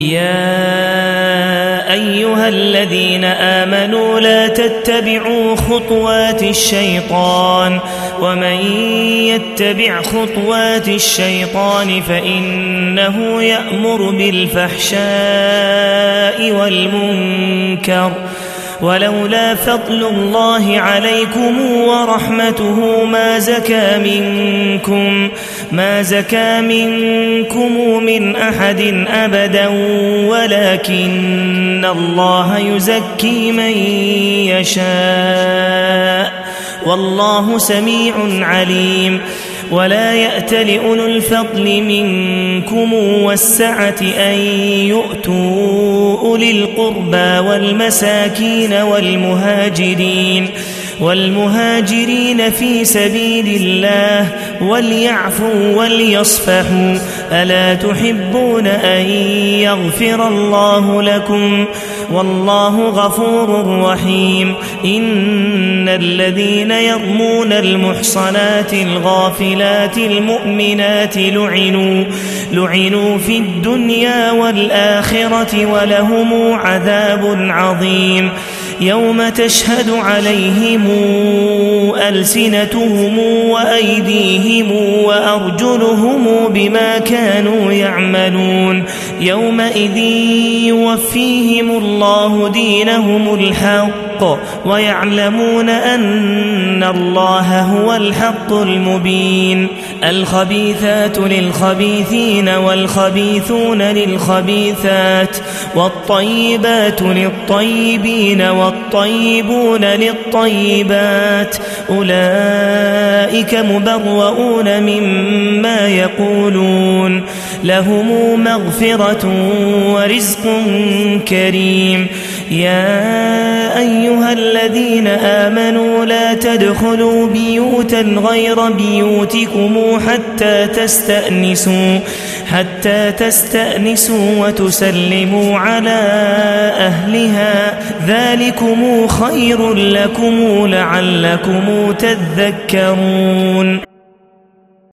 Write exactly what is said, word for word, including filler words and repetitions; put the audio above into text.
يا أيها الذين آمنوا لا تتبعوا خطوات الشيطان ومن يتبع خطوات الشيطان فإنه يأمر بالفحشاء والمنكر ولولا فضل الله عليكم ورحمته ما زكى منكم ما زكى منكم من أحد أبدا ولكن الله يزكي من يشاء والله سميع عليم. ولا يأت لأولو الفضل منكم والسعة أن يؤتوا أولي القربى والمساكين والمهاجرين والمهاجرين في سبيل الله وليعفوا وليصفحوا ألا تحبون أن يغفر الله لكم والله غفور رحيم. إن الذين يرمون المحصنات الغافلات المؤمنات لعنوا لعنوا في الدنيا والآخرة ولهم عذاب عظيم يوم تشهد عليهم ألسنتهم وأيديهم وأرجلهم بما كانوا يعملون يومئذ يوفيهم الله دينهم الحق ويعلمون أن الله هو الحق المبين. الخبيثات للخبيثين والخبيثون للخبيثات والطيبات للطيبين والطيبون للطيبات أولئك مبرؤون مما يقولون لهم مغفرة ورزق كريم. يا أيها الذين آمنوا لا تدخلوا بيوتا غير بيوتكم حتى تستأنسوا حتى تستأنسوا وتسلموا على أهلها ذلكم خير لكم لعلكم تذكرون.